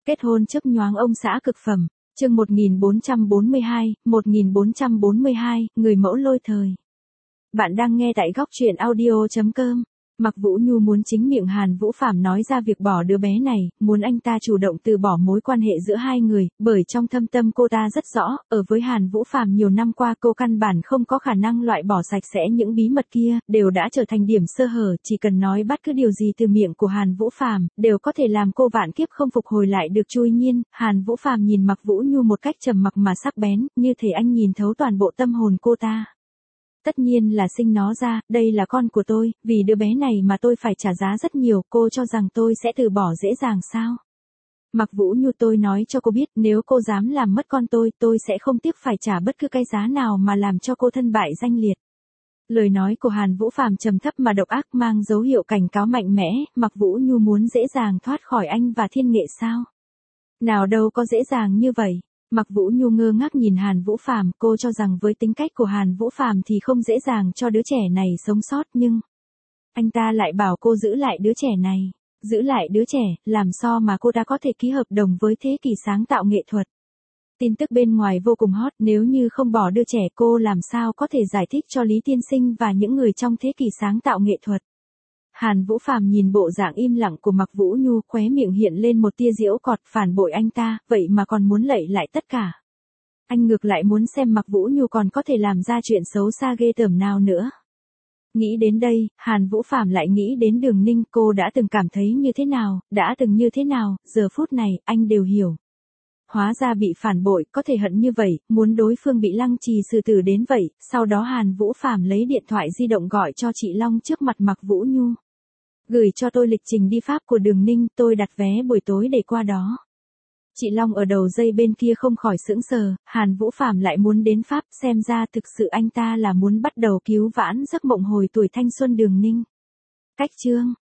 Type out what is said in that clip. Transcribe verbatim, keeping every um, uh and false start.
Kết hôn chớp nhoáng ông xã cực phẩm, chương một nghìn bốn trăm bốn mươi hai, một nghìn bốn trăm bốn mươi hai, người mẫu lôi thời. Bạn đang nghe tại góc truyện audio chấm com. Mạc Vũ Nhu muốn chính miệng Hàn Vũ Phàm nói ra việc bỏ đứa bé này, muốn anh ta chủ động từ bỏ mối quan hệ giữa hai người, bởi trong thâm tâm cô ta rất rõ, ở với Hàn Vũ Phàm nhiều năm qua cô căn bản không có khả năng loại bỏ sạch sẽ những bí mật kia, đều đã trở thành điểm sơ hở, chỉ cần nói bất cứ điều gì từ miệng của Hàn Vũ Phàm, đều có thể làm cô vạn kiếp không phục hồi lại được. Chui nhiên, Hàn Vũ Phàm nhìn Mạc Vũ Nhu một cách trầm mặc mà sắc bén, như thể anh nhìn thấu toàn bộ tâm hồn cô ta. Tất nhiên là sinh nó ra, đây là con của tôi, vì đứa bé này mà tôi phải trả giá rất nhiều, cô cho rằng tôi sẽ từ bỏ dễ dàng sao? Mạc Vũ Nhu, tôi nói cho cô biết, nếu cô dám làm mất con tôi, tôi sẽ không tiếc phải trả bất cứ cái giá nào mà làm cho cô thân bại danh liệt. Lời nói của Hàn Vũ Phàm trầm thấp mà độc ác, mang dấu hiệu cảnh cáo mạnh mẽ. Mạc Vũ Nhu muốn dễ dàng thoát khỏi anh và Thiên Nghệ sao? Nào đâu có dễ dàng như vậy. Mạc Vũ Nhu ngơ ngác nhìn Hàn Vũ Phàm, cô cho rằng với tính cách của Hàn Vũ Phàm thì không dễ dàng cho đứa trẻ này sống sót, nhưng anh ta lại bảo cô giữ lại đứa trẻ này. Giữ lại đứa trẻ, làm sao mà cô ta có thể ký hợp đồng với Thế Kỷ sáng tạo nghệ thuật? Tin tức bên ngoài vô cùng hot, nếu như không bỏ đứa trẻ, cô làm sao có thể giải thích cho Lý Tiên Sinh và những người trong Thế Kỷ sáng tạo nghệ thuật? Hàn Vũ Phàm nhìn bộ dạng im lặng của Mạc Vũ Nhu, khóe miệng hiện lên một tia giễu cợt, phản bội anh ta, vậy mà còn muốn lạy lại tất cả. Anh ngược lại muốn xem Mạc Vũ Nhu còn có thể làm ra chuyện xấu xa ghê tởm nào nữa. Nghĩ đến đây, Hàn Vũ Phàm lại nghĩ đến Đường Ninh, cô đã từng cảm thấy như thế nào, đã từng như thế nào, giờ phút này, anh đều hiểu. Hóa ra bị phản bội, có thể hận như vậy, muốn đối phương bị lăng trì xử tử đến vậy. Sau đó Hàn Vũ Phàm lấy điện thoại di động gọi cho chị Long trước mặt Mạc Vũ Nhu. Gửi cho tôi lịch trình đi Pháp của Đường Ninh, tôi đặt vé buổi tối để qua đó. Chị Long ở đầu dây bên kia không khỏi sững sờ, Hàn Vũ Phàm lại muốn đến Pháp, xem ra thực sự anh ta là muốn bắt đầu cứu vãn giấc mộng hồi tuổi thanh xuân Đường Ninh. Cách chương